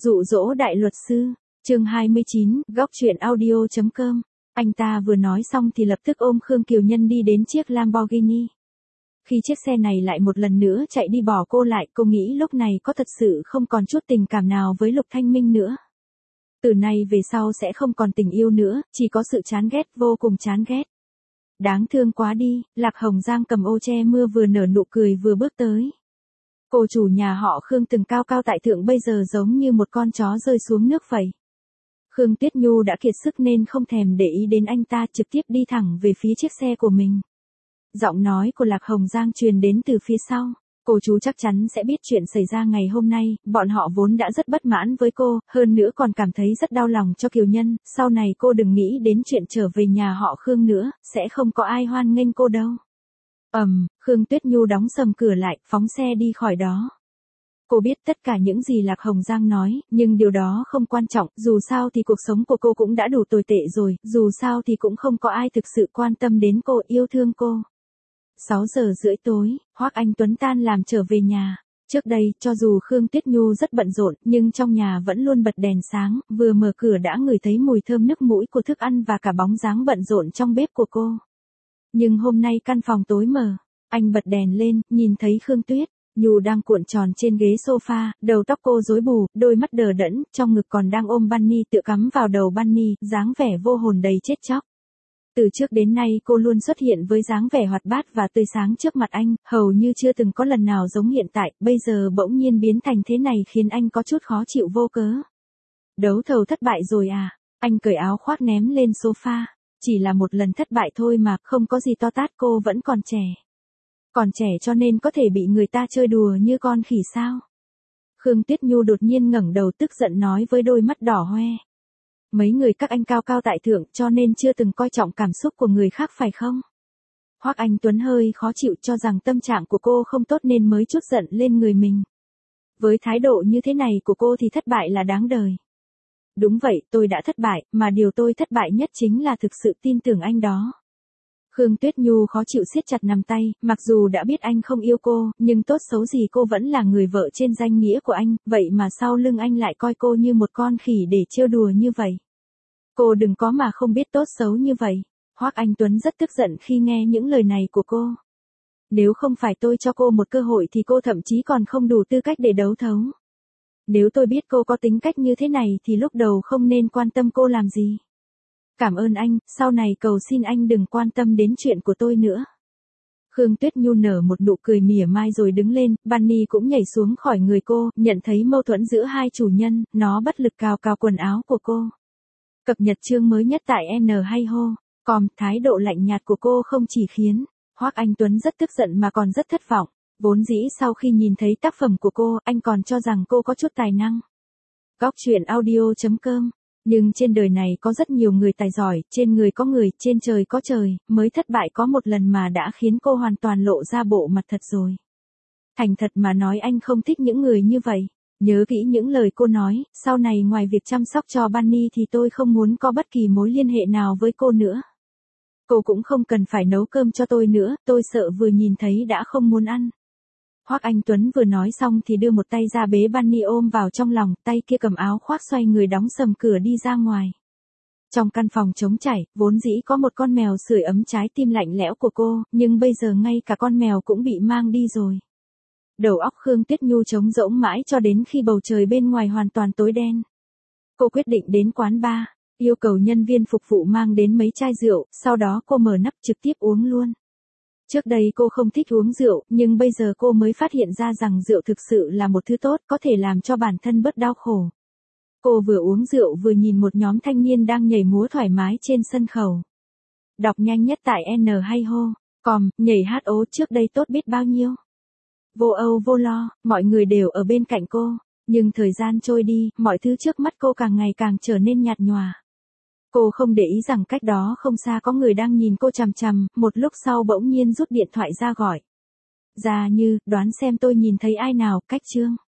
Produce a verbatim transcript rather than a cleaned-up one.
Dụ dỗ đại luật sư, chương hai mươi chín, góc truyện audio chấm com. Anh ta vừa nói xong thì lập tức ôm Khương Kiều Nhân đi đến chiếc Lamborghini. Khi chiếc xe này lại một lần nữa chạy đi bỏ cô lại, cô nghĩ lúc này có thật sự không còn chút tình cảm nào với Lục Thanh Minh nữa. Từ nay về sau sẽ không còn tình yêu nữa, chỉ có sự chán ghét, vô cùng chán ghét. Đáng thương quá đi, Lạc Hồng Giang cầm ô che mưa vừa nở nụ cười vừa bước tới. Cô chủ nhà họ Khương từng cao cao tại thượng bây giờ giống như một con chó rơi xuống nước vậy. Khương Tuyết Nhu đã kiệt sức nên không thèm để ý đến anh ta, trực tiếp đi thẳng về phía chiếc xe của mình. Giọng nói của Lạc Hồng Giang truyền đến từ phía sau. Cô chú chắc chắn sẽ biết chuyện xảy ra ngày hôm nay, bọn họ vốn đã rất bất mãn với cô, hơn nữa còn cảm thấy rất đau lòng cho Kiều Nhân, sau này cô đừng nghĩ đến chuyện trở về nhà họ Khương nữa, sẽ không có ai hoan nghênh cô đâu. Ầm, um, Khương Tuyết Nhu đóng sầm cửa lại, phóng xe đi khỏi đó. Cô biết tất cả những gì Lạc Hồng Giang nói, nhưng điều đó không quan trọng, dù sao thì cuộc sống của cô cũng đã đủ tồi tệ rồi, dù sao thì cũng không có ai thực sự quan tâm đến cô, yêu thương cô. sáu giờ rưỡi tối, Hoắc Anh Tuấn tan làm trở về nhà. Trước đây, cho dù Khương Tuyết Nhu rất bận rộn, nhưng trong nhà vẫn luôn bật đèn sáng, vừa mở cửa đã ngửi thấy mùi thơm nức mũi của thức ăn và cả bóng dáng bận rộn trong bếp của cô. Nhưng hôm nay căn phòng tối mờ, anh bật đèn lên, nhìn thấy Khương Tuyết Nhu đang cuộn tròn trên ghế sofa, đầu tóc cô rối bù, đôi mắt đờ đẫn, trong ngực còn đang ôm bunny tựa cắm vào đầu bunny, dáng vẻ vô hồn đầy chết chóc. Từ trước đến nay cô luôn xuất hiện với dáng vẻ hoạt bát và tươi sáng trước mặt anh, hầu như chưa từng có lần nào giống hiện tại, bây giờ bỗng nhiên biến thành thế này khiến anh có chút khó chịu vô cớ. Đấu thầu thất bại rồi à? Anh cởi áo khoác ném lên sofa. Chỉ là một lần thất bại thôi mà, không có gì to tát, cô vẫn còn trẻ. Còn trẻ cho nên có thể bị người ta chơi đùa như con khỉ sao? Khương Tuyết Nhu đột nhiên ngẩng đầu tức giận nói với đôi mắt đỏ hoe. Mấy người các anh cao cao tại thượng cho nên chưa từng coi trọng cảm xúc của người khác phải không? Hoắc Anh Tuấn hơi khó chịu cho rằng tâm trạng của cô không tốt nên mới chút giận lên người mình. Với thái độ như thế này của cô thì thất bại là đáng đời. Đúng vậy, tôi đã thất bại, mà điều tôi thất bại nhất chính là thực sự tin tưởng anh đó. Khương Tuyết Nhu khó chịu siết chặt nắm tay, mặc dù đã biết anh không yêu cô, nhưng tốt xấu gì cô vẫn là người vợ trên danh nghĩa của anh, vậy mà sau lưng anh lại coi cô như một con khỉ để trêu đùa như vậy. Cô đừng có mà không biết tốt xấu như vậy. Hoắc Anh Tuấn rất tức giận khi nghe những lời này của cô. Nếu không phải tôi cho cô một cơ hội thì cô thậm chí còn không đủ tư cách để đấu thấu. Nếu tôi biết cô có tính cách như thế này thì lúc đầu không nên quan tâm cô làm gì. Cảm ơn anh, sau này cầu xin anh đừng quan tâm đến chuyện của tôi nữa. Khương Tuyết Nhu nở một nụ cười mỉa mai rồi đứng lên, bunny cũng nhảy xuống khỏi người cô, nhận thấy mâu thuẫn giữa hai chủ nhân, nó bất lực cào cào quần áo của cô. Cập nhật chương mới nhất tại N hay ho. Com, thái độ lạnh nhạt của cô không chỉ khiến Hoắc Anh Tuấn rất tức giận mà còn rất thất vọng. Vốn dĩ sau khi nhìn thấy tác phẩm của cô, anh còn cho rằng cô có chút tài năng. Góc truyện audio chấm com. Nhưng trên đời này có rất nhiều người tài giỏi, trên người có người, trên trời có trời, mới thất bại có một lần mà đã khiến cô hoàn toàn lộ ra bộ mặt thật rồi. Thành thật mà nói anh không thích những người như vậy. Nhớ kỹ những lời cô nói, sau này ngoài việc chăm sóc cho bunny thì tôi không muốn có bất kỳ mối liên hệ nào với cô nữa. Cô cũng không cần phải nấu cơm cho tôi nữa, tôi sợ vừa nhìn thấy đã không muốn ăn. Hoắc Anh Tuấn vừa nói xong thì đưa một tay ra bế bunny ôm vào trong lòng, tay kia cầm áo khoác xoay người đóng sầm cửa đi ra ngoài. Trong căn phòng trống trải, vốn dĩ có một con mèo sưởi ấm trái tim lạnh lẽo của cô, nhưng bây giờ ngay cả con mèo cũng bị mang đi rồi. Đầu óc Khương Tuyết Nhu trống rỗng mãi cho đến khi bầu trời bên ngoài hoàn toàn tối đen. Cô quyết định đến quán bar, yêu cầu nhân viên phục vụ mang đến mấy chai rượu, sau đó cô mở nắp trực tiếp uống luôn. Trước đây cô không thích uống rượu, nhưng bây giờ cô mới phát hiện ra rằng rượu thực sự là một thứ tốt, có thể làm cho bản thân bớt đau khổ. Cô vừa uống rượu vừa nhìn một nhóm thanh niên đang nhảy múa thoải mái trên sân khấu. Đọc nhanh nhất tại N hay ho. Com, nhảy hát ố trước đây tốt biết bao nhiêu. Vô âu vô lo, mọi người đều ở bên cạnh cô, nhưng thời gian trôi đi, mọi thứ trước mắt cô càng ngày càng trở nên nhạt nhòa. Cô không để ý rằng cách đó không xa có người đang nhìn cô chằm chằm, một lúc sau bỗng nhiên rút điện thoại ra gọi. Ra Như, đoán xem tôi nhìn thấy ai nào, cách chương.